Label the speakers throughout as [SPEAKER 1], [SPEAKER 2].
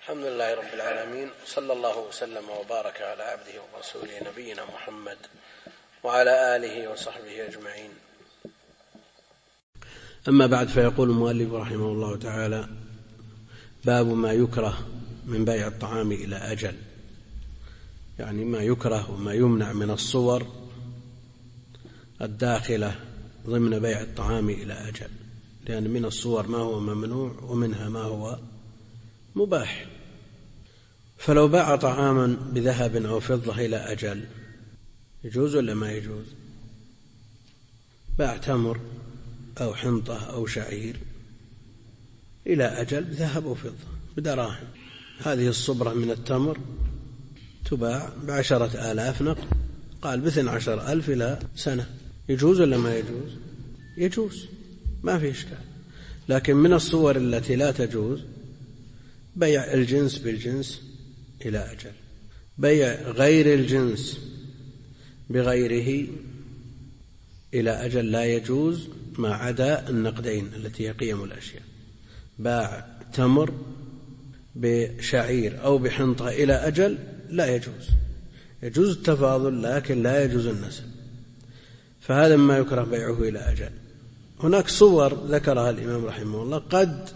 [SPEAKER 1] الحمد لله رب العالمين، صلى الله وسلم وبارك على عبده ورسوله نبينا محمد وعلى آله وصحبه أجمعين. أما بعد، فيقول المؤلف رحمه الله تعالى: باب ما يكره من بيع الطعام إلى أجل، يعني ما يكره وما يمنع من الصور الداخلة ضمن بيع الطعام إلى أجل، لأن من الصور ما هو ممنوع ومنها ما هو مباح. فلو باع طعاما بذهب أو فضة إلى أجل يجوز ولا ما يجوز؟ باع تمر أو حنطة أو شعير إلى أجل بذهب أو فضة بدراهم، هذه الصبرة من التمر تباع ب10,000 نقد، قال ب12,000 إلى سنة، يجوز ولا ما يجوز؟ يجوز، ما في إشكال. لكن من الصور التي لا تجوز بيع الجنس بالجنس إلى أجل، بيع غير الجنس بغيره إلى أجل لا يجوز، ما عدا النقدين التي هي قيم الأشياء. باع تمر بشعير أو بحنطة إلى أجل لا يجوز، يجوز التفاضل لكن لا يجوز النسب، فهذا ما يكره بيعه إلى أجل. هناك صور ذكرها الإمام رحمه الله قد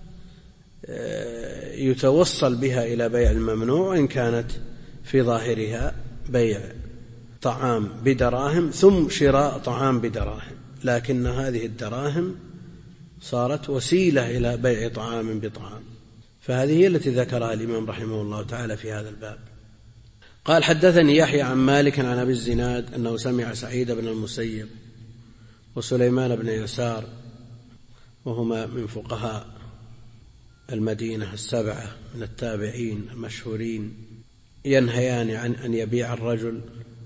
[SPEAKER 1] يتوصل بها إلى بيع الممنوع، وإن كانت في ظاهرها بيع طعام بدراهم ثم شراء طعام بدراهم، لكن هذه الدراهم صارت وسيلة إلى بيع طعام بطعام، فهذه هي التي ذكرها الإمام رحمه الله تعالى في هذا الباب. قال: حدثني يحيى عن مالك عن أبي الزناد أنه سمع سعيد بن المسيب وسليمان بن يسار، وهما من فقهاء المدينة 7 من التابعين المشهورين، ينهيان عن أن يبيع الرجل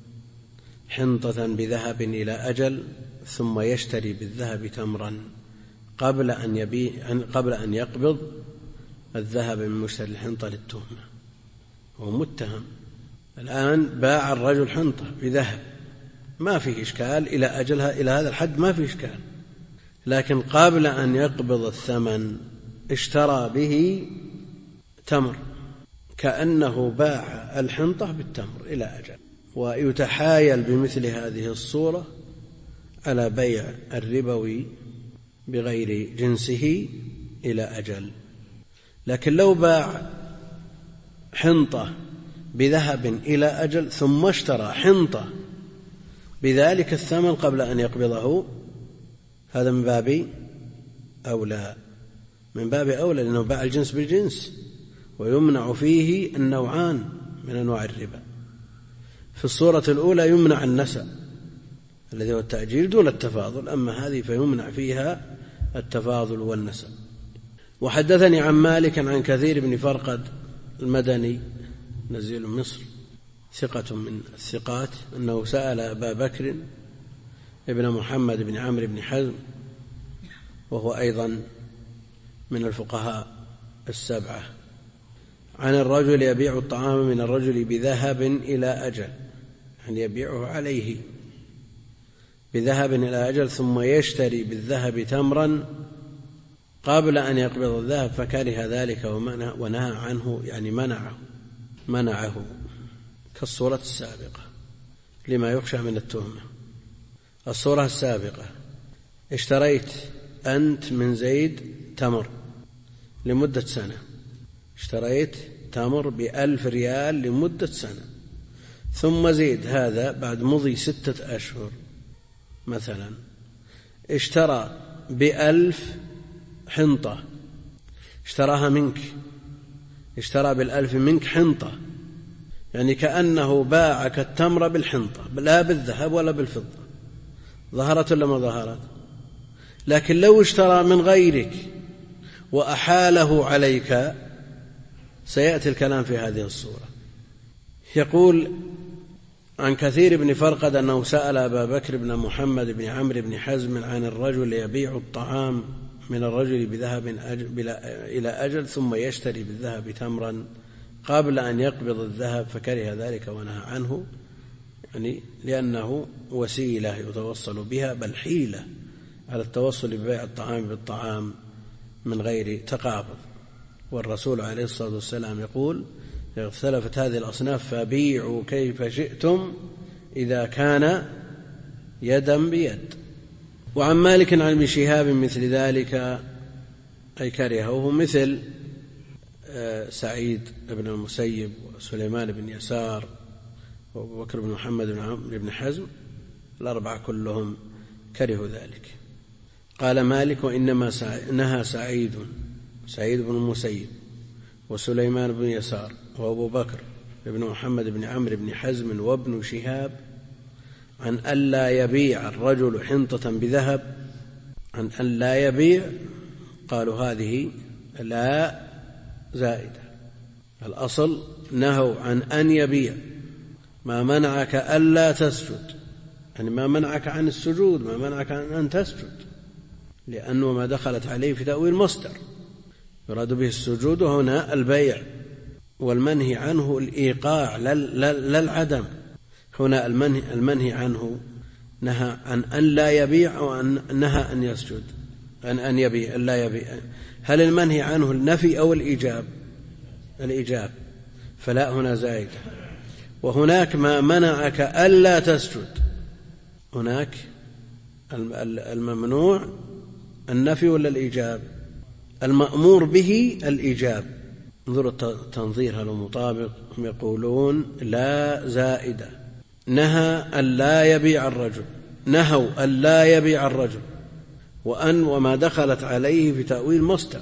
[SPEAKER 1] حنطة بذهب إلى أجل ثم يشتري بالذهب تمرا قبل أن يقبض الذهب من مشتري الحنطة للتهمة. هو متهم الآن، باع الرجل حنطة بذهب ما فيه إشكال، إلى أجلها إلى هذا الحد ما فيه إشكال، لكن قبل أن يقبض الثمن اشترى به تمر، كأنه باع الحنطة بالتمر إلى أجل، ويتحايل بمثل هذه الصورة على بيع الربوي بغير جنسه إلى أجل. لكن لو باع حنطة بذهب إلى أجل ثم اشترى حنطة بذلك الثمن قبل أن يقبضه، هذا من باب أولى، من باب أولى، لأنه باع الجنس بالجنس، ويمنع فيه النوعان من أنواع الربا. في الصورة الأولى يمنع النسب الذي هو التأجيل دون التفاضل، أما هذه فيمنع فيها التفاضل والنسب. وحدثني عن مالك عن كثير بن فرقد المدني نزيل مصر ثقة من الثقات أنه سأل أبا بكر ابن محمد بن عمرو بن حزم، وهو أيضا من الفقهاء 7، عن الرجل يبيع الطعام من الرجل بذهب إلى أجل، يعني يبيعه عليه بذهب إلى أجل ثم يشتري بالذهب تمرا قبل أن يقبض الذهب، فكره ذلك ونهى عنه، يعني منعه كالصورة السابقة لما يخشى من التهمة. الصورة السابقة: اشتريت أنت من زيد تمر لمدة سنة، اشتريت تمر ب1,000 ريال لمدة سنة، ثم زيد هذا بعد مضي 6 أشهر مثلا اشترى ب1,000 حنطة، اشتراها منك، اشترى بال1,000 منك حنطة، يعني كأنه باعك التمر بالحنطة لا بالذهب ولا بالفضة. ظهرت ولا ما ظهرت؟ لكن لو اشترى من غيرك وأحاله عليك سيأتي الكلام في هذه الصورة. يقول عن كثير بن فرقد أنه سأل أبا بكر بن محمد بن عمرو بن حزم عن الرجل يبيع الطعام من الرجل بذهب إلى أجل ثم يشتري بالذهب تمرا قبل أن يقبض الذهب، فكره ذلك ونهى عنه، يعني لأنه وسيلة يتوصل بها، بل حيلة على التوصل ببيع الطعام بالطعام من غير تقابض، والرسول عليه الصلاة والسلام يقول: إذا اختلفت هذه الأصناف فبيعوا كيف شئتم إذا كان يدا بيد. وعن مالك عن ابن شهاب مثل ذلك أي كرهه، مثل سعيد بن المسيب وسليمان بن يسار وأبو بكر بن محمد بن عمرو بن حزم، الأربعة كلهم كرهوا ذلك. قال مالك: وإنما نهى سعيد بن المسيب وسليمان بن يسار وأبو بكر بن محمد بن عمرو بن حزم وابن شهاب عن ألا يبيع الرجل حنطة بذهب، عن ألا يبيع، قالوا هذه لا زائدة. الأصل نهوا عن أن يبيع، ما منعك ألا تسجد، يعني ما منعك عن السجود، ما منعك عن أن تسجد، لأنه ما دخلت عليه في تأويل مصدر يراد به السجود، وهنا البيع، والمنهي عنه الإيقاع لا العدم. هنا المنهي عنه نهى عن أن لا يبيع، وأن نهى أن يسجد، أن يبيع لا يبيع. هل المنهي عنه النفي أو الإيجاب؟ الإيجاب، فلا هنا زائدة. وهناك ما منعك ألا تسجد، هناك الممنوع النفي ولا الإيجاب؟ المأمور به الإيجاب. انظروا التنظير هل مطابق؟ هم يقولون لا زائدة. نهى ألا يبيع الرجل، نهوا ألا يبيع الرجل، وما دخلت عليه في تأويل مصدر،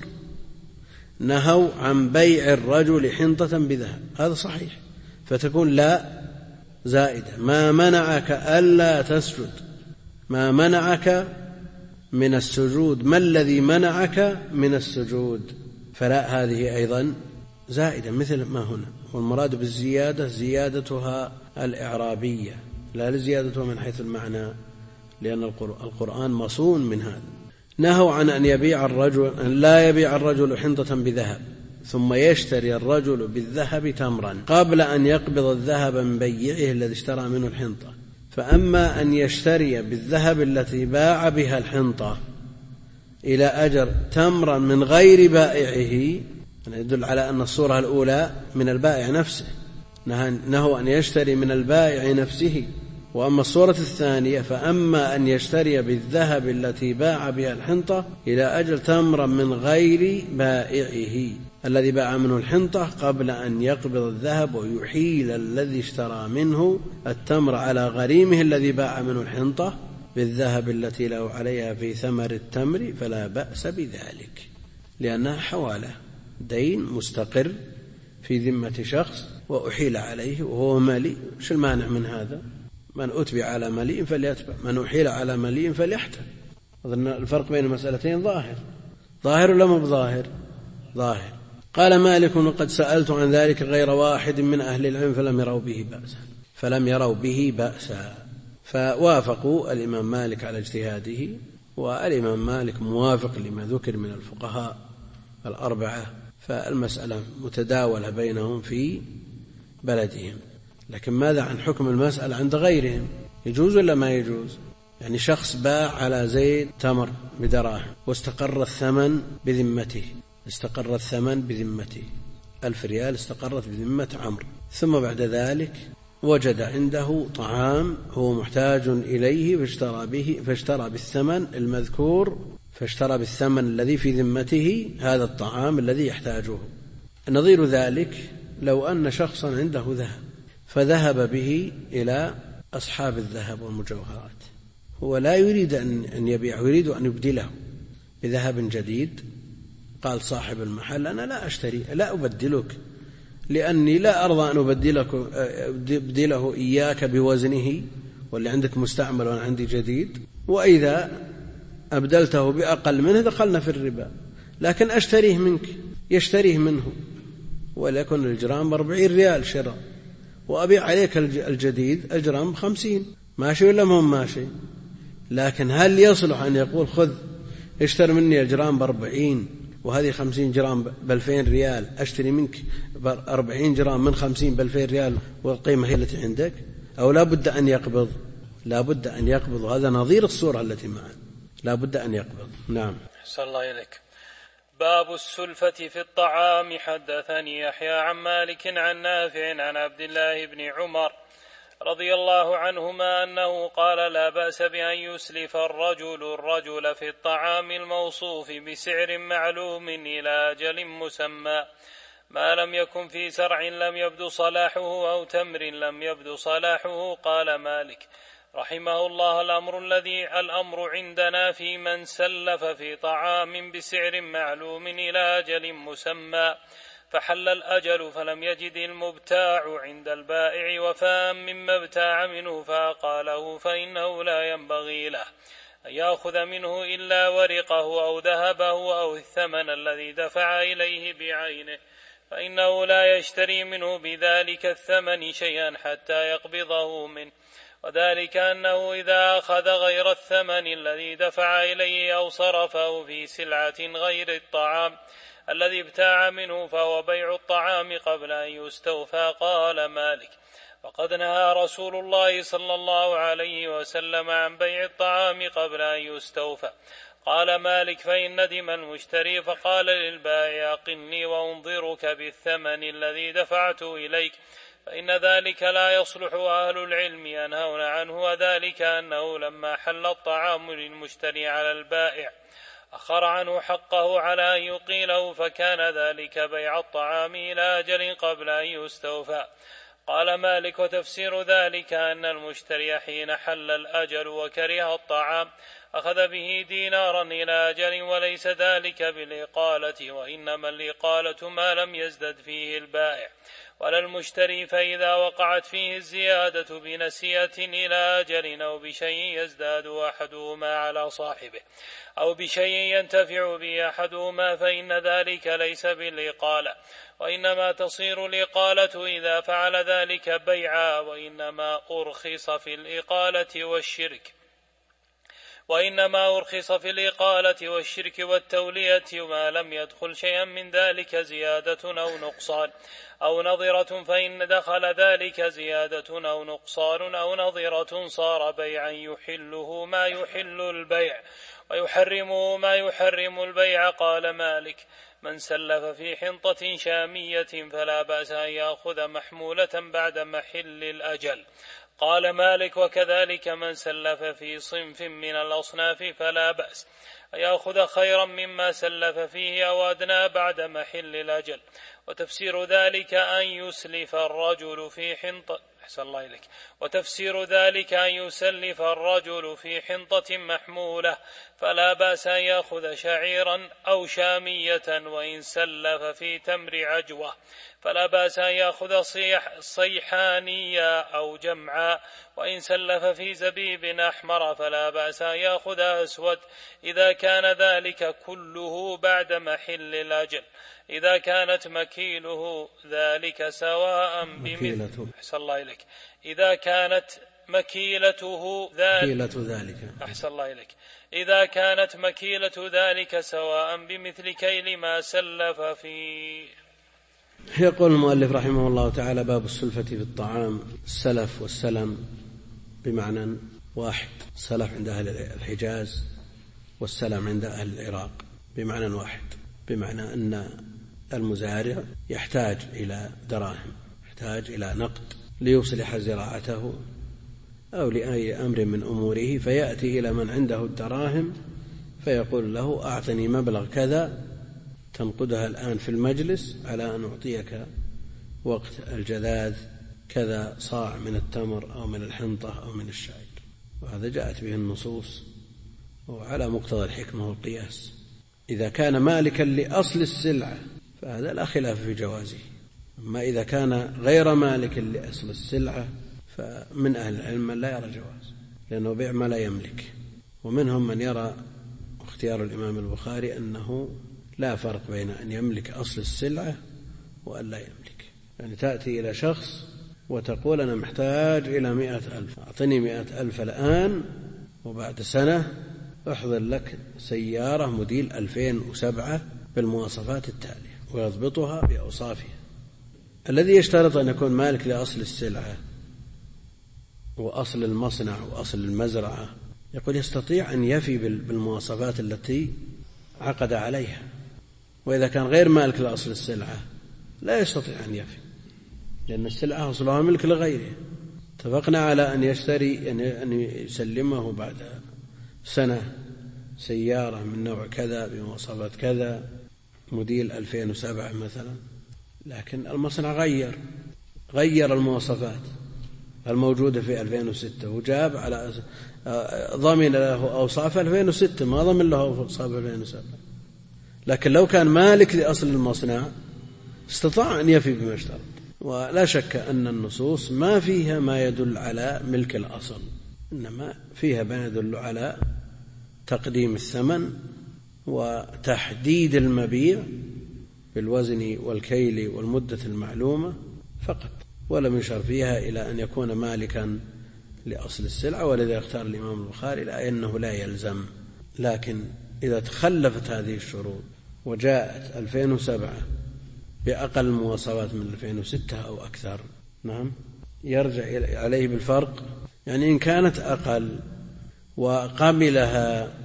[SPEAKER 1] نهوا عن بيع الرجل حنطة بذهب، هذا صحيح، فتكون لا زائدة. ما منعك ألا تسجد، ما منعك من السجود، ما الذي منعك من السجود، فلا هذه أيضا زائدة مثل ما هنا. والمراد بالزيادة زيادتها الإعرابية، لا لزيادتها من حيث المعنى، لأن القرآن مصون من هذا. نهوا عن أن لا يبيع الرجل حنطة بذهب ثم يشتري الرجل بالذهب تمرا قبل أن يقبض الذهب من بيعه الذي اشترى منه الحنطة. فأما أن يشتري بالذهب التي باع بها الحنطة إلى أجر تمرا من غير بائعه، يدل على أن الصورة الأولى من البائع نفسه، نهوا أن يشتري من البائع نفسه. وأما الصورة الثانية فأما أن يشتري بالذهب التي باع بها الحنطة إلى أجل تمرا من غير بائعه الذي باع منه الحنطة قبل أن يقبض الذهب ويحيل الذي اشترى منه التمر على غريمه الذي باع منه الحنطة بالذهب التي له عليها في ثمر التمر، فلا بأس بذلك، لأنها حوالة، دين مستقر في ذمة شخص وأحيل عليه وهو مليء. وش المانع من هذا؟ من أتبع على مليء فليتبع، من أحيل على مليء فليحتل. أظن الفرق بين المسألتين ظاهر ولا مو بظاهر؟ ظاهر. قال مالك: وقد سألت عن ذلك غير واحد من أهل العلم فلم يروا به بأسا. فوافقوا الإمام مالك على اجتهاده، والإمام مالك موافق لما ذكر من الفقهاء الأربعة، فالمسألة متداولة بينهم في بلدهم. لكن ماذا عن حكم المسألة عند غيرهم؟ يجوز ولا ما يجوز؟ يعني شخص باع على زيد تمر بدراهم واستقر الثمن بذمته، 1000 ريال استقرت بذمة عمرو، ثم بعد ذلك وجد عنده طعام هو محتاج إليه فاشترى بالثمن المذكور، فاشترى بالثمن الذي في ذمته هذا الطعام الذي يحتاجه. نظير ذلك لو أن شخصا عنده ذهب فذهب به إلى أصحاب الذهب والمجوهرات، هو لا يريد أن يبيعه، يريد أن يبدله بذهب جديد. قال صاحب المحل: أنا لا أشتري، لا أبدلك، لأني لا أرضى أن أبدله إياك بوزنه، واللي عندك مستعمل وأنا عندي جديد، وإذا أبدلته بأقل منه دخلنا في الربا، لكن أشتريه منك، يشتريه منه، وليكن الجرام 40 ريال شراء، وأبيع عليك الجديد الجرام 50، ماشي ولا مو ماشي؟ لكن هل يصلح أن يقول خذ اشتري مني الجرام 40 وهذه 50 جرام ب2000 ريال، أشتري منك 40 جرام من 50 ب2000 ريال والقيمة هي التي عندك؟ أو لا بد أن يقبض؟ لا بد أن يقبض، وهذا نظير الصورة التي معنا، لا بد أن يقبض. نعم.
[SPEAKER 2] أحسن الله إليك. باب السلفة في الطعام. حدثني يحيى عن مالك عن نافع عن عبد الله بن عمر رضي الله عنهما أنه قال لا بأس بأن يسلف الرجل في الطعام الموصوف بسعر معلوم إلى أجل مسمى ما لم يكن في زرع لم يبدو صلاحه أو تمر لم يبدو صلاحه. قال مالك رحمه الله الأمر عندنا في من سلف في طعام بسعر معلوم إلى أجل مسمى فحل الأجل فلم يجد المبتاع عند البائع وفاء مما ابتاع منه فأقاله فإنه لا ينبغي له أن يأخذ منه إلا ورقه أو ذهبه أو الثمن الذي دفع إليه بعينه فإنه لا يشتري منه بذلك الثمن شيئا حتى يقبضه منه، وذلك أنه إذا أخذ غير الثمن الذي دفع إليه أو صرفه في سلعة غير الطعام الذي ابتاع منه فهو بيع الطعام قبل أن يستوفى. قال مالك وقد نهى رسول الله صلى الله عليه وسلم عن بيع الطعام قبل أن يستوفى. قال مالك فإن ندم المشتري فقال للبائع أقلني وأنظرك بالثمن الذي دفعت إليك فإن ذلك لا يصلح، أهل العلم ينهون عنه، وذلك أنه لما حل الطعام للمشتري على البائع أخر عنه حقه على أن يقيله فكان ذلك بيع الطعام إلى أجل قبل أن يستوفى. قال مالك وتفسير ذلك أن المشتري حين حل الأجل وكره الطعام أخذ به دينارا إلى أجل وليس ذلك بالإقالة، وإنما الإقالة ما لم يزدد فيه البائع ولا المشتري، فإذا وقعت فيه الزيادة بنسية إلى أجل أو بشيء يزداد أحدهما على صاحبه أو بشيء ينتفع به أحدهما فإن ذلك ليس بالإقالة، وإنما تصير الإقالة إذا فعل ذلك بيعا، وإنما أرخص في الإقالة والشرك والتولية ما لم يدخل شيئا من ذلك زيادة أو نقصان أو نظرة، فإن دخل ذلك زيادة أو نقصان أو نظرة صار بيعا يحله ما يحل البيع ويحرمه ما يحرم البيع. قال مالك من سلف في حنطة شامية فلا بأس أن يأخذ محمولة بعد محل الأجل. قال مالك وكذلك من سلف في صنف من الأصناف فلا بأس أن يأخذ خيرا مما سلف فيه أو أدنى بعد محل الأجل. وتفسير ذلك أن يسلف الرجل في حنطة في حنطة محمولة فلا بأس أن يأخذ شعيرا أو شامية، وإن سلف في تمر عجوة فلا بأس أن يأخذ صيحانية أو جمعا، وإن سلف في زبيب أحمر فلا بأس أن يأخذ أسود إذا كان ذلك كله بعد محل الأجل. إذا كانت مكيلته ذلك سواء بمثل كيل ما سلف فيه.
[SPEAKER 1] يقول المؤلف رحمه الله تعالى باب السلفة في الطعام. السلف والسلم بمعنى واحد، السلف عند أهل الحجاز والسلم عند أهل العراق بمعنى واحد، بمعنى أن المزارع يحتاج إلى دراهم، يحتاج إلى نقد ليصلح زراعته أو لأي أمر من أموره، فيأتي إلى من عنده الدراهم فيقول له أعطني مبلغ كذا تنقدها الآن في المجلس على أن أعطيك وقت الجذاذ كذا صاع من التمر أو من الحنطة أو من الشعير. وهذا جاءت به النصوص وعلى مقتضى الحكمة والقياس. إذا كان مالكا لأصل السلعة فهذا لا خلاف في جوازه، أما إذا كان غير مالك لأصل السلعة فمن أهل العلم لا يرى جواز، لأنه بيع ما لا يملك. ومنهم من يرى اختيار الإمام البخاري أنه لا فرق بين أن يملك أصل السلعة وأن لا يملك. يعني تأتي إلى شخص وتقول أنا محتاج إلى 100,000، أعطني 100,000 الآن وبعد سنة أحضر لك سيارة موديل 2007 بالمواصفات التالية ويضبطها بأوصافها. الذي يشترط أن يكون مالك لأصل السلعة وأصل المصنع وأصل المزرعة يقول يستطيع أن يفي بالمواصفات التي عقد عليها، وإذا كان غير مالك لأصل السلعة لا يستطيع أن يفي، لأن السلعة أصلها ملك لغيره. اتفقنا على أن يشتري أن يسلمه بعد سنة سيارة من نوع كذا بمواصفات كذا موديل 2007 مثلا، لكن المصنع غير المواصفات الموجودة في 2006 وجاب على ضمن له أوصاف 2006 ما ضمن له أوصاف 2007. لكن لو كان مالك لأصل المصنع استطاع أن يفي بما اشترط. ولا شك أن النصوص ما فيها ما يدل على ملك الأصل، إنما فيها ما يدل على تقديم الثمن وتحديد المبيع بالوزن والكيل والمدة المعلومة فقط، ولم يشر فيها إلى أن يكون مالكا لأصل السلعة. ولذا اختار الإمام البخاري لأنه لا يلزم. لكن إذا تخلفت هذه الشروط وجاءت 2007 بأقل مواصفات من 2006 أو أكثر، نعم يرجع عليه بالفرق. يعني إن كانت أقل وقبلها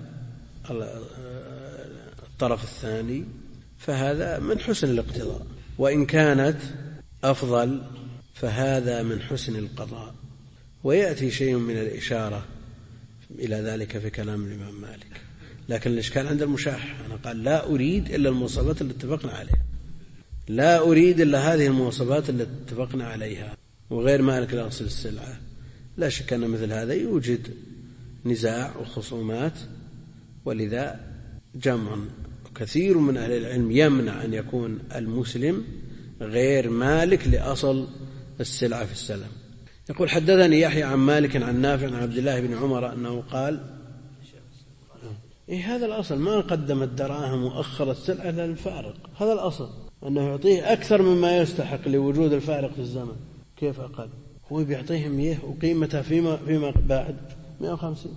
[SPEAKER 1] الطرف الثاني فهذا من حسن الاقتضاء، وإن كانت أفضل فهذا من حسن القضاء. ويأتي شيء من الإشارة إلى ذلك في كلام الإمام مالك. لكن الإشكال عند المشاح، أنا قال لا أريد إلا المواصفات اللي اتفقنا عليها، لا أريد إلا هذه المواصفات اللي اتفقنا عليها، وغير مالك لأصل السلعة. لا شك أن مثل هذا يوجد نزاع وخصومات، ولذا جمع كثير من أهل العلم يمنع أن يكون المسلم غير مالك لأصل السلعة في السلم. يقول حدثني يحيى عن مالك عن نافع عن عبد الله بن عمر أنه قال هذا الأصل ما قدم الدراهم وأخر السلعة إلى الفارق، هذا الأصل أنه يعطيه أكثر مما يستحق لوجود الفارق في الزمن. كيف أقل؟ هو بيعطيهم إياه وقيمتها فيما بعد 150.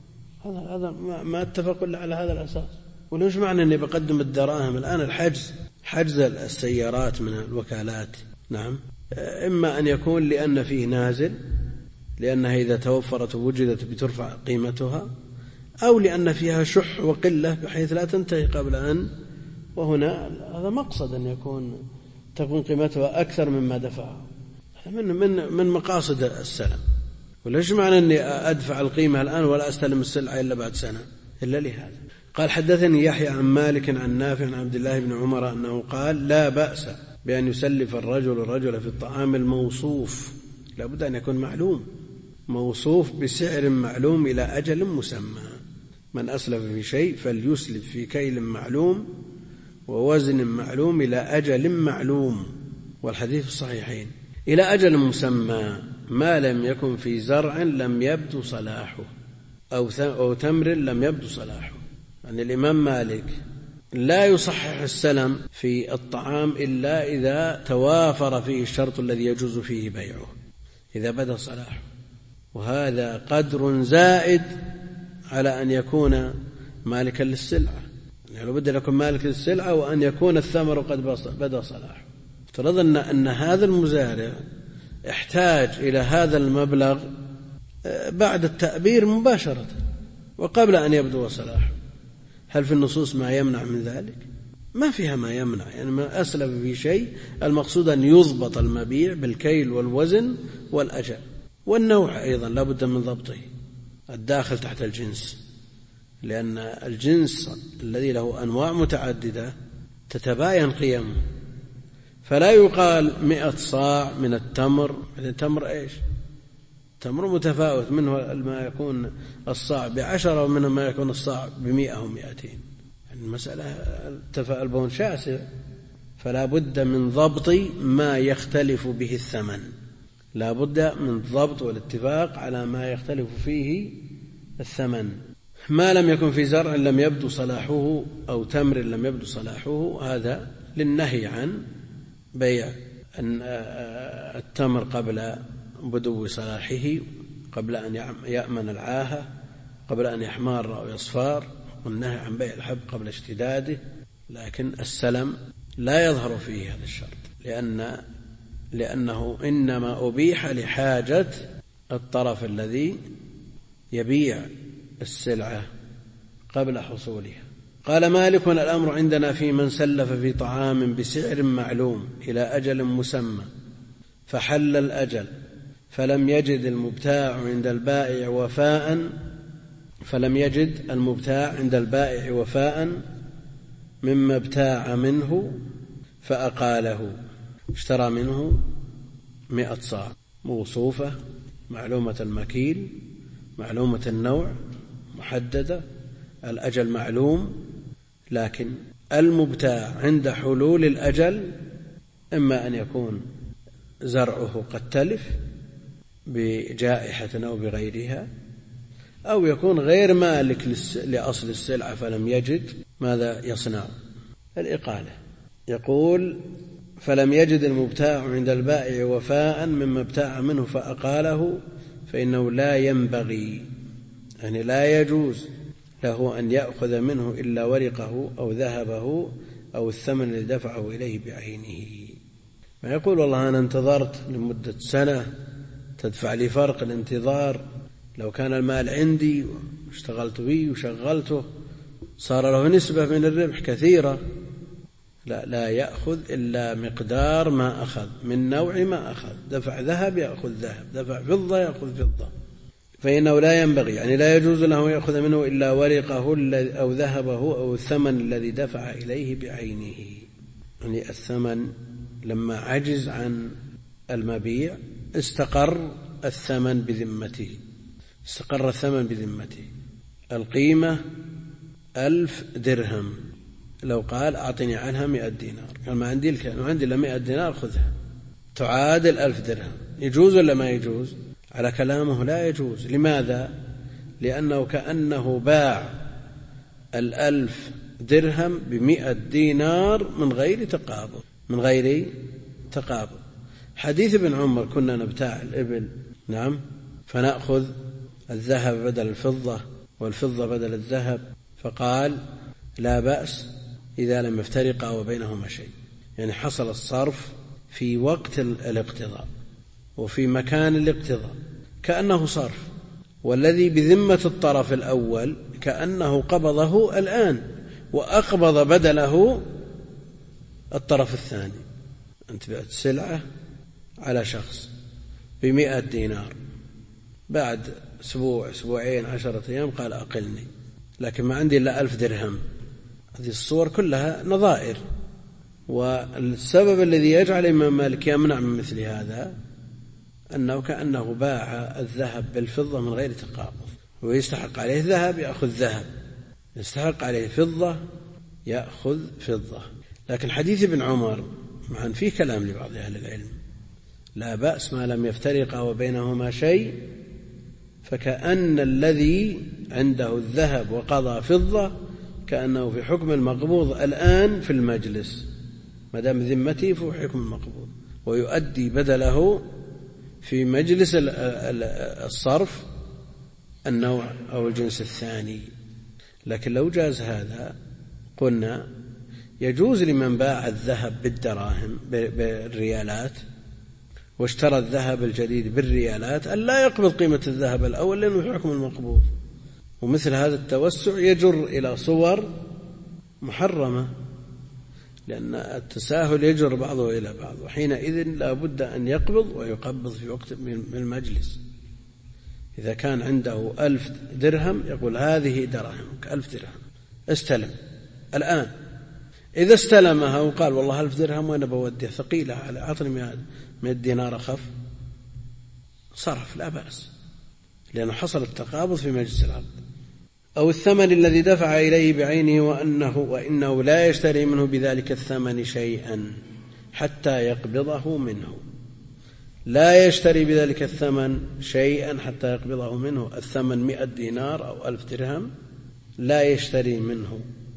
[SPEAKER 1] هذا ما اتفق إلا على هذا الأساس. وليش معنى أني بقدم الدراهم الآن؟ حجز السيارات من الوكالات، نعم، إما أن يكون لأن فيه نازل، لأنها إذا توفرت ووجدت بترفع قيمتها، أو لأن فيها شح وقلة بحيث لا تنتهي قبل أن، وهنا هذا مقصد أن تكون قيمتها أكثر مما دفعه. من مقاصد السلم. وليش معنى أني أدفع القيمة الآن ولا أستلم السلعة إلا بعد سنة؟ إلا لهذا. قال حدثني يحيى عن مالك عن نافع عن عبد الله بن عمر أنه قال لا بأس بأن يسلف الرجل في الطعام الموصوف، لا بد أن يكون معلوم، موصوف بسعر معلوم إلى أجل مسمى. من أسلف في شيء فليسلف في كيل معلوم ووزن معلوم إلى أجل معلوم. والحديث الصحيحين. إلى أجل مسمى ما لم يكن في زرع لم يبدو صلاحه أو تمر لم يبدو صلاحه. يعني الإمام مالك لا يصحح السلم في الطعام إلا إذا توافر فيه الشرط الذي يجوز فيه بيعه، إذا بدا صلاحه، وهذا قدر زائد على أن يكون مالكا للسلعة. يعني لابد أن يكون مالك للسلعة وأن يكون الثمر قد بدا صلاحه. افترض أن هذا المزارع احتاج إلى هذا المبلغ بعد التأبير مباشرة وقبل أن يبدو صلاحه، هل في النصوص ما يمنع من ذلك؟ ما فيها ما يمنع. يعني ما أسلف في شيء المقصود أن يضبط المبيع بالكيل والوزن والأجل والنوع أيضا لا بد من ضبطه الداخل تحت الجنس، لأن الجنس الذي له أنواع متعددة تتباين قيمه. فلا يقال 100 صاع من التمر. التمر إيش؟ تمر متفاوت، منه ما يكون الصاع ب10 ومنه ما يكون الصاع ب100 أو 200. يعني المسألة البون شاسع، فلا بد من ضبط ما يختلف به الثمن، لا بد من الضبط والاتفاق على ما يختلف فيه الثمن. ما لم يكن في زرع لم يبدو صلاحه أو تمر لم يبدو صلاحه، هذا للنهي عن بيع التمر قبل بدو صلاحه، قبل أن يأمن العاهة، قبل أن يحمار أو يصفار، والنهي عن بيع الحب قبل اشتداده. لكن السلم لا يظهر فيه هذا الشرط، لأنه إنما أبيح لحاجة الطرف الذي يبيع السلعة قبل حصولها. قال مالك: الأمر عندنا في من سلف في طعام بسعر معلوم إلى أجل مسمى فحل الأجل فلم يجد المبتاع عند البائع وفاء مما ابتاع منه فأقاله، اشترى منه 100 صاع موصوفة معلومة المكيل معلومة النوع محددة الأجل معلوم، لكن المبتاع عند حلول الأجل إما أن يكون زرعه قد تلف بجائحة أو بغيرها، أو يكون غير مالك لأصل السلعة فلم يجد ماذا يصنع؟ الإقالة. يقول: فلم يجد المبتاع عند البائع وفاء مما ابتاع منه فأقاله فإنه لا ينبغي، يعني لا يجوز له أن يأخذ منه إلا ورقه أو ذهبه أو الثمن الذي دفعه إليه بعينه. ما يقول: والله أنا انتظرت لمدة سنة تدفع لي فرق الانتظار، لو كان المال عندي واشتغلت به وشغلته صار له نسبة من الربح كثيرة. لا يأخذ إلا مقدار ما أخذ من نوع ما أخذ، دفع ذهب يأخذ ذهب، دفع فضة يأخذ فضة، فإنه لا ينبغي، يعني لا يجوز له يأخذ منه إلا ورقه أو ذهبه أو الثمن الذي دفع إليه بعينه. يعني الثمن لما عجز عن المبيع استقر الثمن بذمته، القيمة 1000 درهم، لو قال أعطني عنها 100 دينار، قال ما عندي إلا 100 دينار خذها، تعادل 1000 درهم، يجوز ولا ما يجوز؟ على كلامه لا يجوز. لماذا؟ لأنه كأنه باع 1000 درهم ب100 دينار من غير تقابض. حديث ابن عمر: كنا نبتاع الإبل نعم فنأخذ الذهب بدل الفضة والفضة بدل الذهب، فقال: لا بأس إذا لم يفترقا وبينهما شيء، يعني حصل الصرف في وقت الاقتضاء وفي مكان الاقتضاء كأنه صرف، والذي بذمة الطرف الأول كأنه قبضه الآن وأقبض بدله الطرف الثاني. أنت بعت سلعة على شخص ب100 دينار، بعد أسبوع أسبوعين 10 أيام قال أقلني، لكن ما عندي إلا 1000 درهم. هذه الصور كلها نظائر، والسبب الذي يجعل الإمام مالك يمنع من مثل هذا أنه كأنه باع الذهب بالفضة من غير تقابض، ويستحق عليه ذهب يأخذ ذهب، يستحق عليه فضة يأخذ فضة. لكن حديث ابن عمر معا فيه كلام لبعض أهل العلم: لا بأس ما لم يفترقا وبينهما شيء، فكأن الذي عنده الذهب وقضى فضة كأنه في حكم المقبوض الآن في المجلس، ما دام ذمته فهو حكم المقبوض ويؤدي بدله في مجلس الصرف النوع أو الجنس الثاني. لكن لو جاز هذا قلنا يجوز لمن باع الذهب بالدراهم بالريالات واشترى الذهب الجديد بالريالات أن لا يقبض قيمة الذهب الأول لأنه في حكم المقبوض. ومثل هذا التوسع يجر إلى صور محرمة، لأن التساهل يجر بعضه إلى بعض، وحينئذ لا بد أن يقبض ويقبض في وقت من المجلس. إذا كان عنده 1000 درهم يقول: هذه دراهمك 1000 درهم استلم الآن. إذا استلمها وقال: والله 1000 درهم وأنا بوديها ثقيلة، أعطني 100 دينار أخف، صرف لا بأس، لأنه حصل التقابض في مجلس العقد. أو الثمن الذي دفع إليه بعينه وإنه لا يشتري منه بذلك الثمن شيئا حتى يقبضه منه، لا يشتري بذلك الثمن شيئا حتى يقبضه منه. الثمن 100 دينار أو 1000 درهم، لا يشتري منه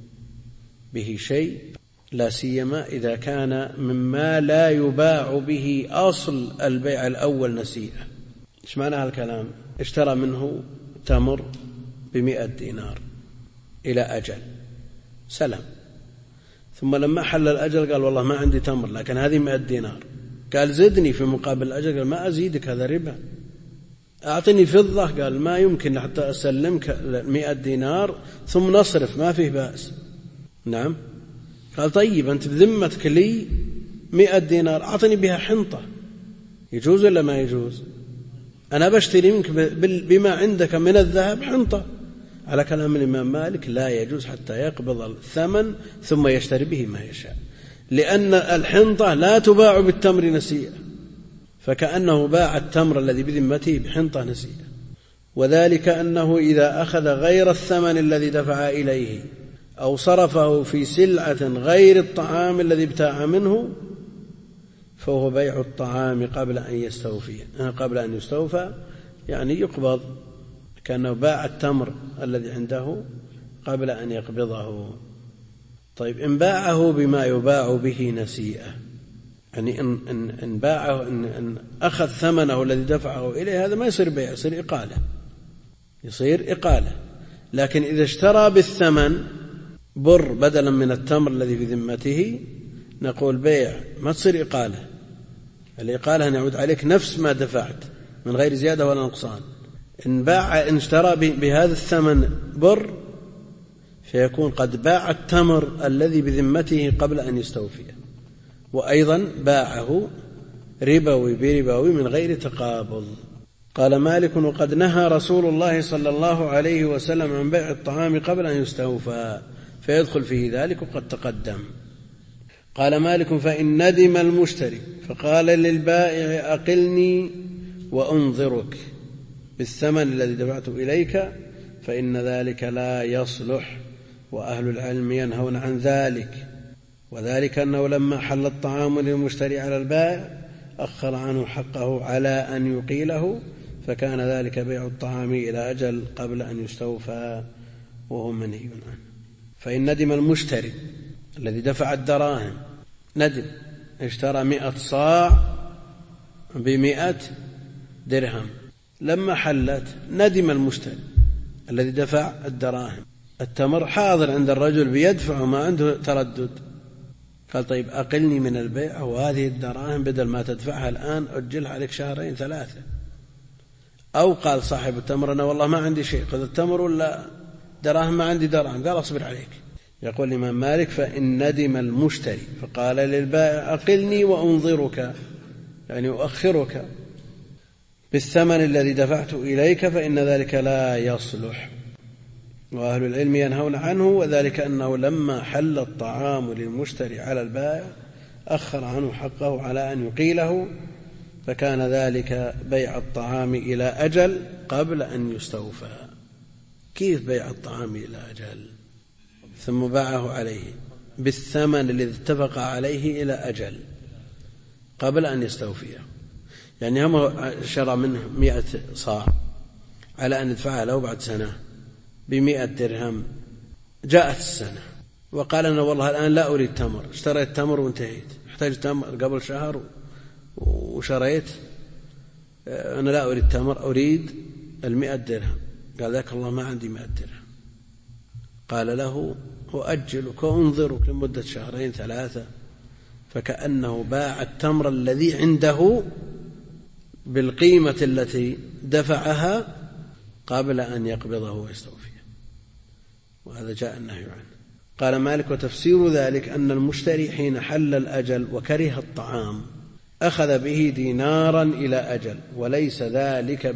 [SPEAKER 1] به شيء، لا سيما إذا كان مما لا يباع به أصل البيع الأول نسيئة. إيش معنى هالكلام؟ اشترى منه تمر ب100 دينار إلى أجل، سلم، ثم لما حل الأجل قال: والله ما عندي تمر لكن هذه 100 دينار، قال: زدني في مقابل الأجل، قال: ما أزيدك، هذا ربا. أعطني فضة، قال: ما يمكن حتى أسلمك 100 دينار ثم نصرف، ما فيه بأس، نعم. قال طيب أنت بذمتك لي 100 دينار أعطني بها حنطة، يجوز ولا ما يجوز؟ أنا بشتري منك بما عندك من الذهب حنطة. على كلام الإمام مالك لا يجوز حتى يقبض الثمن ثم يشتري به ما يشاء، لأن الحنطة لا تباع بالتمر نسيئة، فكأنه باع التمر الذي بذمته بحنطة نسيئة. وذلك أنه إذا أخذ غير الثمن الذي دفع إليه أو صرفه في سلعة غير الطعام الذي ابتاع منه فهو بيع الطعام قبل أن يستوفى، يعني يقبض، كأنه باع التمر الذي عنده قبل أن يقبضه. طيب إن باعه بما يباع به نسيئة، يعني إن باعه إن أخذ ثمنه الذي دفعه إليه، هذا ما يصير بيع، يصير إقالة. لكن إذا اشترى بالثمن بر بدلا من التمر الذي في ذمته نقول بيع، ما تصير إقالة. الإقالة أن يعود عليك نفس ما دفعت من غير زيادة ولا نقصان. إن اشترى بهذا الثمن بر فيكون قد باع التمر الذي بذمته قبل أن يستوفيه، وأيضا باعه ربوي بربوي من غير تقابض. قال مالك: وقد نهى رسول الله صلى الله عليه وسلم عن بيع الطعام قبل أن يستوفى، فيدخل فيه ذلك وقد تقدم. قال مالك: فإن ندم المشتري فقال للبائع: أقلني وأنظرك بالثمن الذي دفعت إليك، فإن ذلك لا يصلح، وأهل العلم ينهون عن ذلك. وذلك أنه لما حل الطعام للمشتري على البائع أخر عنه حقه على أن يقيله، فكان ذلك بيع الطعام إلى أجل قبل أن يستوفى، وهو منهي عنه. فإن ندم المشتري الذي دفع الدراهم، ندم، اشترى 100 صاع ب100 درهم، لما حلت ندم المشتري الذي دفع الدراهم، التمر حاضر عند الرجل بيدفع وما عنده تردد، قال: طيب أقلني من البيع، وهذه الدراهم بدل ما تدفعها الآن أجلها عليك 2-3 شهور. أو قال صاحب التمر: أنا والله ما عندي شيء، خذ التمر ولا دراهم، ما عندي دراهم، قال: أصبر عليك. يقول الإمام مالك: فإن ندم المشتري فقال للبائع: أقلني وأنظرك، يعني أؤخرك بالثمن الذي دفعت إليك، فإن ذلك لا يصلح، وأهل العلم ينهون عنه. وذلك أنه لما حل الطعام للمشتري على البائع أخر عنه حقه على أن يقيله، فكان ذلك بيع الطعام إلى أجل قبل أن يستوفى. كيف بيع الطعام إلى أجل؟ ثم باعه عليه بالثمن الذي اتفق عليه إلى أجل قبل أن يستوفيه، يعني هم شرى منه 100 صاع على أن يدفعها له بعد سنة ب100 درهم. جاءت السنة وقال: أنا والله الآن لا أريد تمر، اشتريت تمر وانتهيت، احتاج تمر قبل شهر وشريت، أنا لا أريد تمر، أريد 100 درهم. قال: ذاك الله ما عندي 100 درهم. قال له: أؤجلك وأنظرك لمدة 2-3 شهور. فكأنه باع التمر الذي عنده بالقيمة التي دفعها قبل أن يقبضه ويستوفيه، وهذا جاء النهي عنه. قال مالك: وتفسير ذلك أن المشتري حين حل الأجل وكره الطعام أخذ به دينارا إلى أجل، وليس ذلك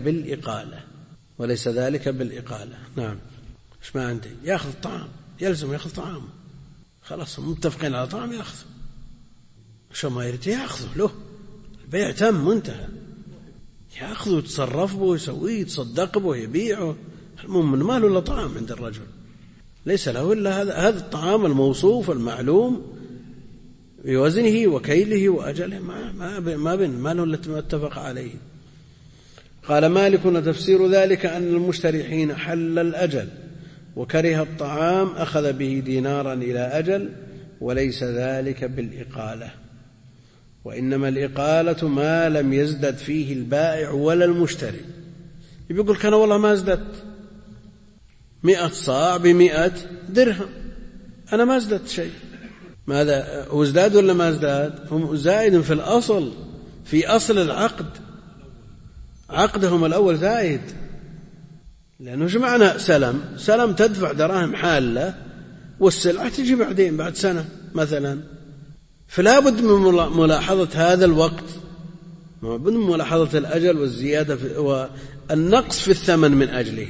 [SPEAKER 1] بالإقالة. نعم، إيش ما عندي، يأخذ الطعام، يلزم يأخذ طعام، خلاص متفقين على طعام يأخذ، شو ما يريد يأخذ له، البيع تم منتهى، يأخذه يتصرف به، يسويه، يتصدق به، يبيعه، المهم من ماله إلا طعام عند الرجل، ليس له إلا هذا الطعام الموصوف المعلوم بوزنه وكيله وأجله، ما له إلا ما اتفق عليه. قال مالك: تفسير ذلك أن المشتري حين حل الأجل وكره الطعام أخذ به دينارا إلى أجل، وليس ذلك بالإقالة، وإنما الإقالة ما لم يزدد فيه البائع ولا المشتري. يقول: كان والله ما ازددت 100 صاع ب100 درهم، أنا ما ازددت شيء. ماذا هو ازداد ولا ما ازداد؟ هم زائد في الأصل، في أصل العقد، عقدهم الأول زائد، لأنه معنى سلم تدفع دراهم حالة والسلعة تجي بعدين بعد سنة مثلا، فلا بد من ملاحظة هذا الوقت، بد من ملاحظة الأجل والزيادة والنقص في الثمن من أجله.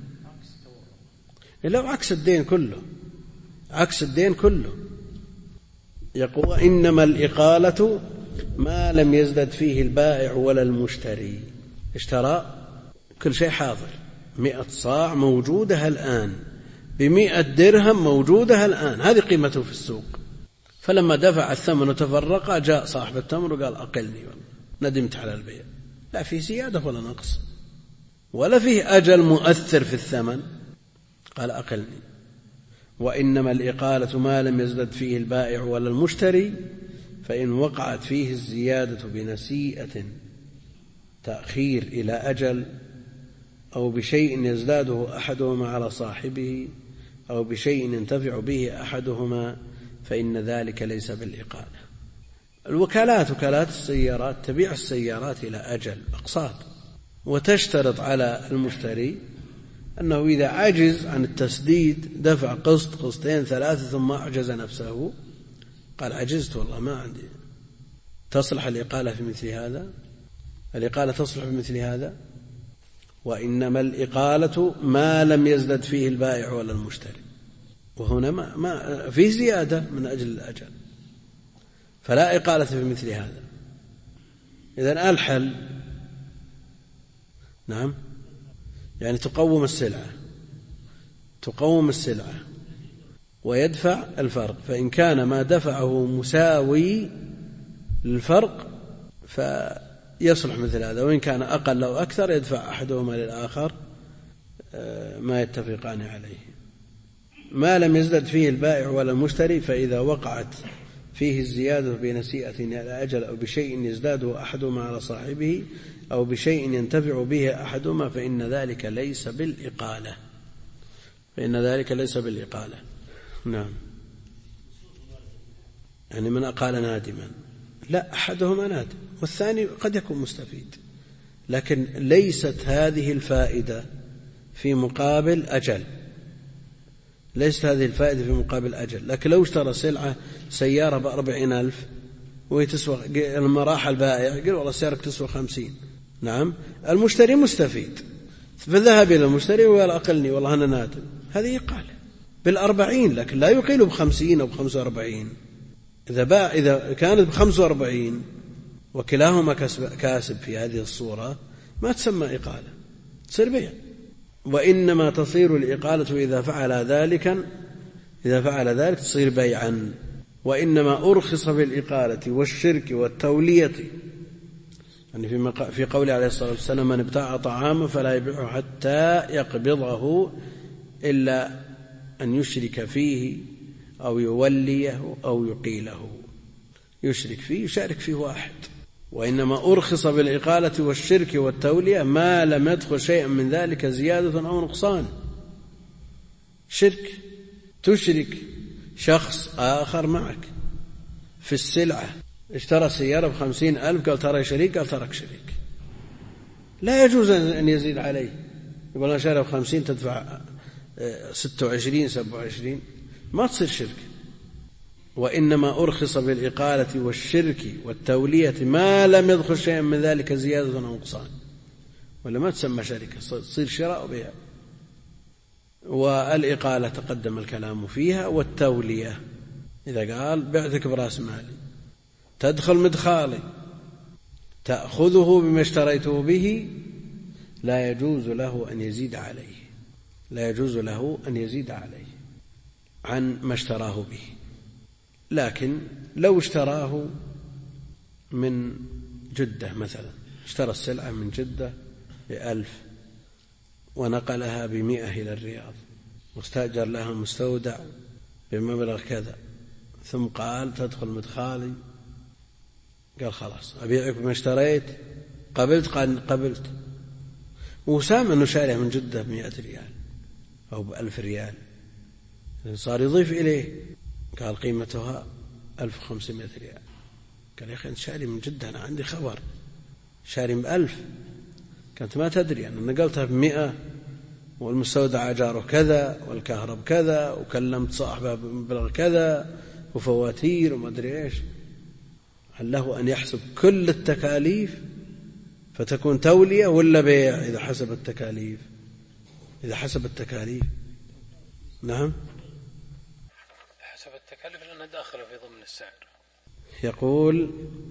[SPEAKER 1] لو عكس الدين كله، عكس الدين كله. يقول إنما الإقالة ما لم يزدد فيه البائع ولا المشتري. اشترى كل شيء حاضر، 100 صاع موجودة الآن، ب100 درهم موجودة الآن، هذه قيمته في السوق. فلما دفع الثمن وتفرق جاء صاحب التمر وقال أقلني، ندمت على البيع. لا فيه زيادة ولا نقص ولا فيه أجل مؤثر في الثمن، قال أقلني. وإنما الإقالة ما لم يزدد فيه البائع ولا المشتري، فإن وقعت فيه الزيادة بنسيئة تأخير إلى أجل، أو بشيء يزداده أحدهما على صاحبه، أو بشيء ينتفع به أحدهما، فإن ذلك ليس بالإقالة. الوكالات، وكالات السيارات، تبيع السيارات إلى أجل أقساط، وتشترط على المشتري أنه إذا عجز عن التسديد دفع قسط قسطين ثلاثة ثم أعجز نفسه، قال عجزت والله ما عندي، تصلح الإقالة في مثل هذا؟ الإقالة تصلح في مثل هذا؟ وإنما الإقالة ما لم يزدد فيه البائع ولا المشتري، وهنا ما فيه زيادة من أجل الأجل، فلا إقالة في مثل هذا. إذن الحل نعم، يعني تقوم السلعة ويدفع الفرق، فإن كان ما دفعه مساوي للفرق فيصلح مثل هذا، وإن كان أقل أو أكثر يدفع أحدهما للآخر ما يتفقان عليه. ما لم يزدد فيه البائع ولا المشتري، فإذا وقعت فيه الزيادة بنسيئة إلى أجل، أو بشيء يزداده أحدهما على صاحبه، أو بشيء ينتفع به أحدهما، فإن ذلك ليس بالإقالة. نعم، يعني من أقال نادما، لا، أحدهما نادم والثاني قد يكون مستفيد، لكن ليست هذه الفائدة في مقابل أجل، لكن لو اشترى سيارة ب40,000 وهي تسوى، لما راح البائع قال والله سيارك تسوى 50، نعم، المشتري مستفيد، فذهب إلى المشتري وقال أقلني والله أنا نادم، هذه يقال بال40، لكن لا يقيل ب50 أو ب45. إذا كانت ب45 وكلاهما كاسب في هذه الصورة ما تسمى إقالة، تصير بيع. وإنما تصير الإقالة إذا فعل ذلك تصير بيعا. وإنما أرخص بالإقالة والشرك والتولية، يعني في قوله عليه الصلاة والسلام: من ابتاع طعاما فلا يبيعه حتى يقبضه إلا أن يشرك فيه أو يوليه أو يقيله. يشرك فيه، يشارك فيه واحد. وإنما أرخص بالإقالة والشرك والتولية ما لم يدخل شيئا من ذلك زيادة أو نقصان. شرك، تشرك شخص آخر معك في السلعة، اشترى سيارة ب50,000 قال ترى شريك، قال ترك شريك، لا يجوز أن يزيد عليه، يقول أنا شاري ب50 تدفع 26 27، ما تصير شرك. وإنما أرخص بالإقالة والشرك والتولية ما لم يدخل شيئا من ذلك زيادة أو نقصان، ولا ما تسمى شركة، تصير شراء وبيع. والإقالة تقدم الكلام فيها. والتولية إذا قال بعتك برأس مالي، تدخل مدخالي، تأخذه بما اشتريته به، لا يجوز له أن يزيد عليه عن ما اشتراه به. لكن لو اشتراه من جدة مثلا، اشترى السلعة من جدة ب1,000 ونقلها ب100 إلى الرياض، واستأجر لها مستودع بمبلغ كذا، ثم قال تدخل مدخالي، قال خلاص أبيعك بما اشتريت، قبلت، وسام أنه شاريها من جدة ب100 ريال أو ب1,000 ريال، صار يضيف إليه، قال قيمتها 1,500 ريال. قال يا أخي أنت شاري من جدة، أنا عندي خبر شاري ب1,000، كنت ما تدري، أنا نقلتها ب100 والمستودع أجاره كذا والكهرب كذا وكلمت صاحبه بمبلغ كذا وفواتير وما أدري إيش. هل له أن يحسب كل التكاليف فتكون تولية ولا بيع إذا حسب التكاليف؟ إذا حسب التكاليف نعم
[SPEAKER 2] حسب التكاليف لأنها داخلة في ضمن السعر.
[SPEAKER 1] يقول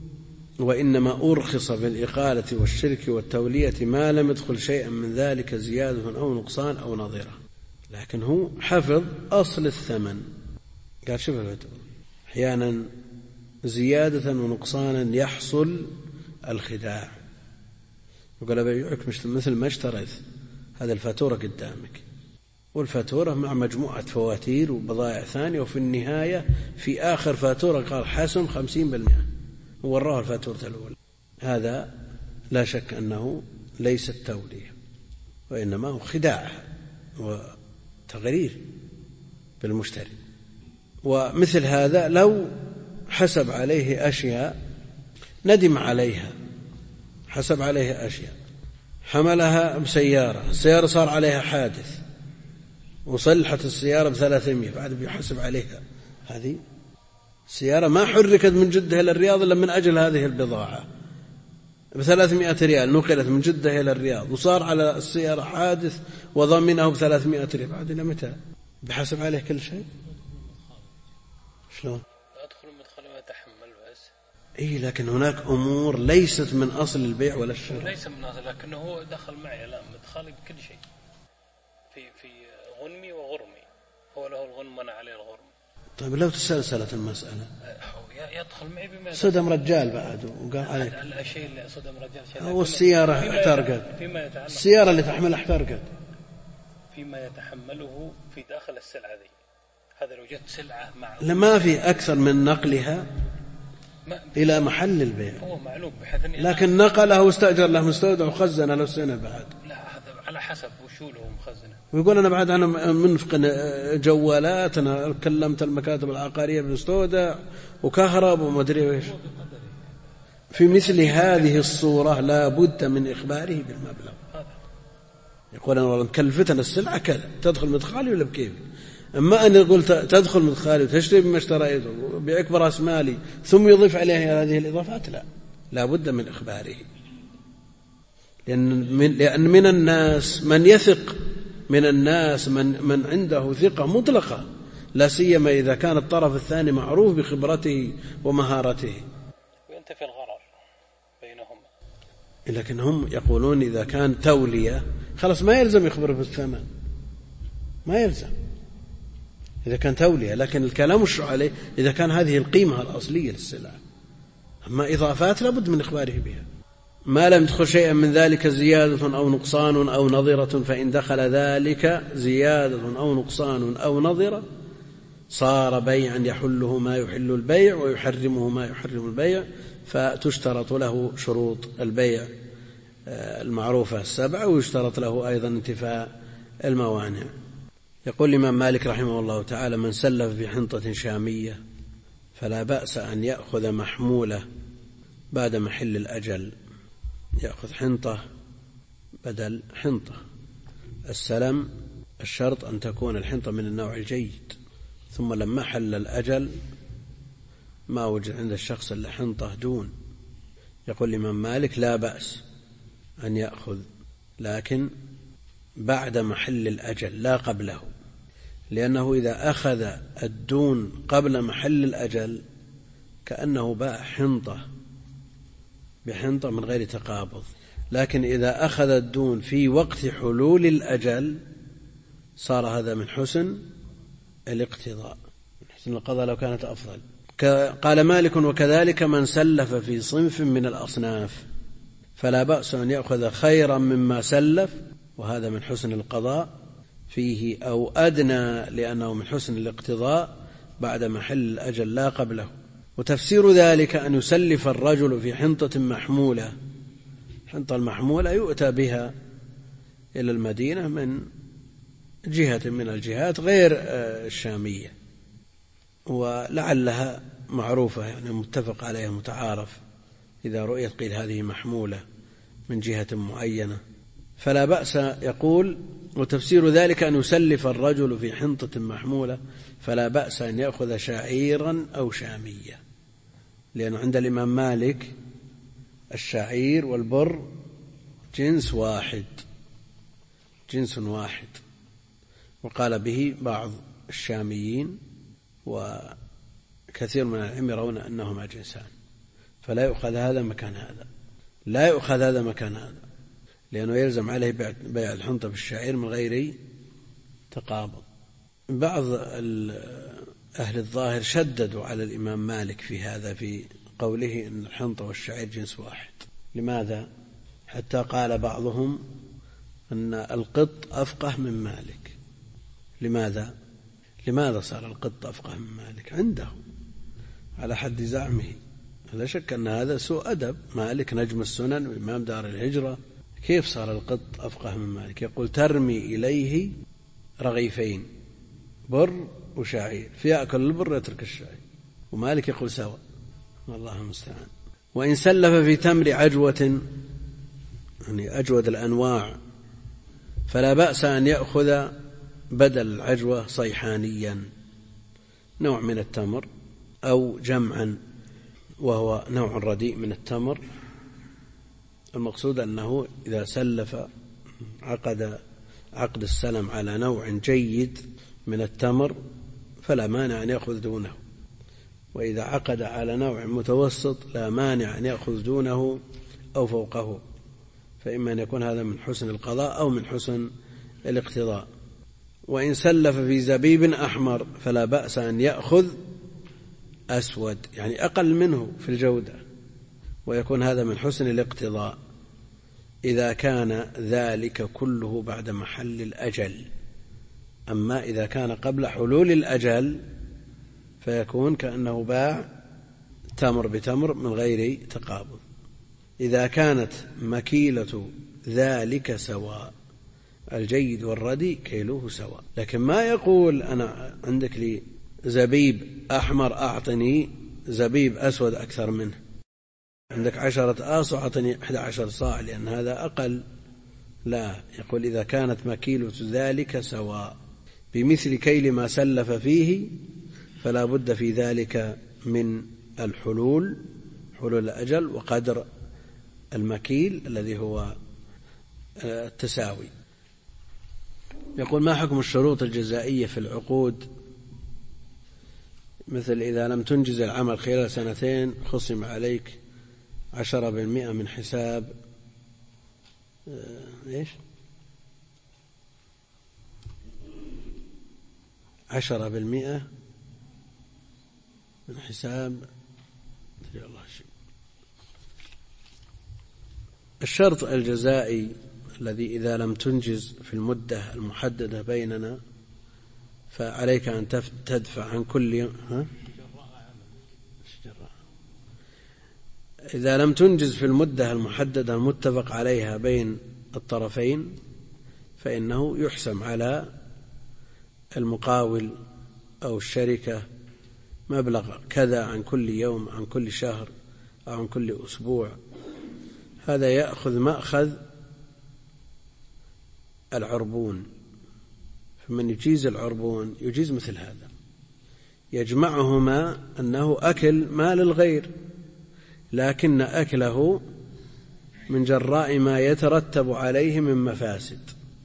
[SPEAKER 1] وإنما أرخص بالإقالة والشرك والتولية ما لم يدخل شيئا من ذلك زيادة أو نقصان أو نظيرة، لكن هو حفظ أصل الثمن. قال شوف أحيانا زيادة ونقصانا يحصل الخداع، يقول أبيعك مثل ما اشتريت، هذا الفاتورة قدامك والفاتورة مع مجموعة فواتير وبضائع ثانية، وفي النهاية في آخر فاتورة قال حسن 50% ووراه الفاتورة الأولى. هذا لا شك أنه ليس التولية وإنما هو خداع وتغرير بالمشتري. ومثل هذا لو حسب عليه أشياء ندم عليها، حسب عليه أشياء حملها بسيارة، السيارة صار عليها حادث وصلحت السيارة ب300 بعد بيحسب عليها، هذه السيارة ما حركت من جدة إلى الرياض إلا من أجل هذه البضاعة، ب300 ريال نقلت من جدة إلى الرياض وصار على السيارة حادث وضمنه ب300 ريال، بعد إلى متى بحسب عليه كل شيء؟ شلون؟
[SPEAKER 2] أدخل مدخل ما يتحمل بس.
[SPEAKER 1] إيه لكن هناك أمور ليست من أصل البيع ولا الشراء.
[SPEAKER 2] ليس من أصل، لكنه هو دخل معي لا مدخل بكل شيء، في غنمي وغرمي، هو له الغنم وأنا عليه الغرم.
[SPEAKER 1] طيب لو تسلسلت المسألة
[SPEAKER 2] يدخل معي بما
[SPEAKER 1] صدم رجال بعد وقال عليك
[SPEAKER 2] الشيء اللي صدم رجال
[SPEAKER 1] أو السيارة احترقت، السيارة اللي تحملها احترقت،
[SPEAKER 2] فيما يتحمله في داخل السلعة ذي. هذا لو جت سلعة مع
[SPEAKER 1] لما في أكثر من نقلها إلى محل البيع،
[SPEAKER 2] هو معلوم بحيث
[SPEAKER 1] لكن نقله واستأجر له مستودع وخزن له سنة بعد.
[SPEAKER 2] لا هذا على حسب وشوله مخزنه.
[SPEAKER 1] ويقول أنا بعد أنا منفق جوالات، أنا كلمت المكاتب العقارية بالمستودع وكهرب وما أدري إيش. في مثل هذه الصورة لا بد من إخباره بالمبلغ. يقول أنا والله مكلفتنا السلعة كذا، تدخل مدخالي ولا بكيف؟ أما أن يقول تدخل مدخالي وتشتري بما اشتريته وبأكبر رأس مالي ثم يضيف عليه هذه الإضافات، لا بد من إخباره. لأن من الناس من يثق، من الناس من عنده ثقة مطلقة، لا سيما إذا كان الطرف الثاني معروف بخبرته ومهارته،
[SPEAKER 2] وينتفي الغرر بينهما.
[SPEAKER 1] لكن هم يقولون إذا كان تولية خلاص ما يلزم يخبر بالثمن، ما يلزم إذا كان تولية، لكن الكلام وش عليه إذا كان هذه القيمة الأصلية للسلعة. أما إضافات لابد من إخباره بها. ما لم يدخل شيئا من ذلك زيادة أو نقصان أو نظرة، فإن دخل ذلك زيادة أو نقصان أو نظرة صار بيعا يحله ما يحل البيع ويحرمه ما يحرم البيع، فتشترط له شروط البيع المعروفة 7، ويشترط له أيضا انتفاء الموانع. يقول الإمام مالك رحمه الله تعالى: من سلف في حنطة شامية فلا بأس أن يأخذ محمولة بعد محل الأجل، يأخذ حنطة بدل حنطة. السلم الشرط أن تكون الحنطة من النوع الجيد، ثم لما حل الأجل ما وجد عند الشخص إلا حنطة دون. يقول الإمام مالك: لا بأس أن يأخذ، لكن بعد محل الأجل لا قبله، لأنه إذا أخذ الدون قبل محل الأجل كأنه باع حنطة بحنطة من غير تقابض، لكن إذا أخذ الدون في وقت حلول الأجل صار هذا من حسن الاقتضاء، من حسن القضاء لو كانت أفضل. قال مالك: وكذلك من سلف في صنف من الأصناف فلا بأس أن يأخذ خيرا مما سلف، وهذا من حسن القضاء فيه أو أدنى، لأنه من حسن الاقتضاء بعد محل الأجل لا قبله. وتفسير ذلك أن يسلف الرجل في حنطة محمولة، حنطة المحمولة يؤتى بها إلى المدينة من جهة من الجهات غير الشامية، ولعلها معروفة يعني متفق عليها متعارف، إذا رؤيت قيل هذه محمولة من جهة معينة فلا بأس، يقول وتفسير ذلك أن يسلف الرجل في حنطة محمولة فلا بأس أن يأخذ شعيرا أو شامية، لأنه عند الإمام مالك الشعير والبر جنس واحد، وقال به بعض الشاميين وكثير من العلم يرون أنهما جنسان، فلا يؤخذ هذا مكان هذا، لا يؤخذ هذا مكان هذا، لأنه يلزم عليه بيع الحنطة بالشعير من غير تقابض. بعض أهل الظاهر شددوا على الإمام مالك في هذا، في قوله أن الحنطة والشعير جنس واحد. لماذا؟ حتى قال بعضهم أن القط أفقه من مالك. لماذا صار القط أفقه من مالك عنده على حد زعمه؟ لا شك أن هذا سوء أدب. مالك نجم السنن وإمام دار الهجرة، كيف صار القط أفقه من مالك؟ يقول ترمي إليه رغيفين بر وشعير فيأكل البر يترك الشعير، ومالك يقول سوا، والله المستعان. وإن سلف في تمر عجوة، يعني أجود الأنواع، فلا بأس أن يأخذ بدل العجوة صيحانيا، نوع من التمر، أو جمعا وهو نوع رديء من التمر. المقصود أنه إذا سلف عقد السلم على نوع جيد من التمر فلا مانع أن يأخذ دونه، وإذا عقد على نوع متوسط لا مانع أن يأخذ دونه أو فوقه، فإما أن يكون هذا من حسن القضاء أو من حسن الاقتضاء. وإن سلف في زبيب أحمر فلا بأس أن يأخذ أسود، يعني أقل منه في الجودة، ويكون هذا من حسن الاقتضاء إذا كان ذلك كله بعد محل الأجل. أما إذا كان قبل حلول الأجل فيكون كأنه باع تمر بتمر من غير تقابض. إذا كانت مكيلة ذلك سواء، الجيد والردي كيلوه سواء، لكن ما يقول أنا عندك لي زبيب أحمر أعطني زبيب أسود أكثر منه، عندك 10 آصع أعطني 11 صاع لأن هذا أقل. لا، يقول إذا كانت مكيلة ذلك سواء بمثل كيل ما سلف فيه فلا بد في ذلك من حلول الأجل وقدر المكيل الذي هو التساوي. يقول ما حكم الشروط الجزائية في العقود؟ مثل إذا لم تنجز العمل خلال 2 خصم عليك 10% من حساب 10% من حساب الشرط الجزائي الذي إذا لم تنجز في المدة المحددة بيننا فعليك أن تدفع عن كل إذا لم تنجز في المدة المحددة المتفق عليها بين الطرفين فإنه يحسم على المقاول أو الشركة مبلغ كذا عن كل يوم، عن كل شهر، أو عن كل أسبوع. هذا يأخذ مأخذ العربون، فمن يجيز العربون يجيز مثل هذا، يجمعهما أنه أكل مال الغير، لكن أكله من جراء ما يترتب عليه من مفاسد،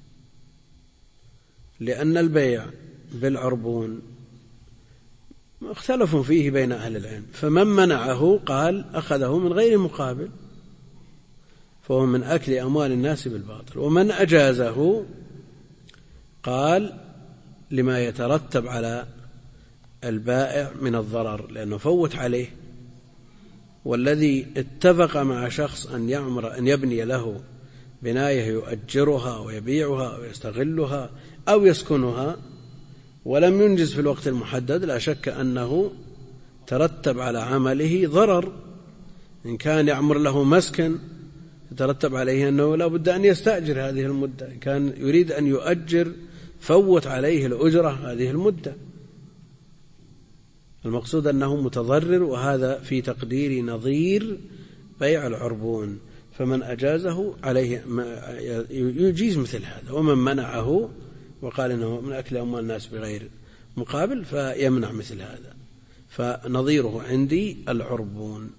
[SPEAKER 1] لأن البيع بالعربون اختلفوا فيه بين أهل العلم، فمن منعه قال أخذه من غير مقابل فهو من أكل أموال الناس بالباطل، ومن أجازه قال لما يترتب على البائع من الضرر لأنه فوت عليه. والذي اتفق مع شخص أن يبني له بناية يؤجرها ويبيعها ويستغلها أو يسكنها ولم ينجز في الوقت المحدد، لا شك أنه ترتب على عمله ضرر. إن كان يعمر له مسكن يترتب عليه أنه لا بد أن يستأجر هذه المدة، إن كان يريد أن يؤجر فوت عليه الأجرة هذه المدة. المقصود أنه متضرر، وهذا في تقدير نظير بيع العربون. فمن أجازه عليه يجيز مثل هذا، ومن منعه وقال إنه من أكل أموال الناس بغير مقابل فيمنع مثل هذا. فنظيره عندي العربون.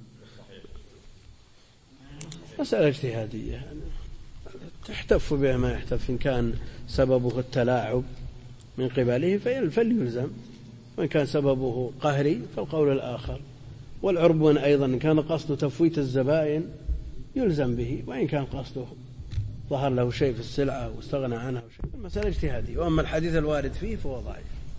[SPEAKER 1] مسألة اجتهادية تحتف بها ما يحتف، إن كان سببه التلاعب من قبله فليلزم، وإن كان سببه قهري فالقول الآخر. والعربون أيضا إن كان قصده تفويت الزبائن يلزم به، وإن كان قصده ظهر له شيء في السلعة واستغنى عنها المسألة اجتهادية. وأما الحديث الوارد فيه فهو ضعيف.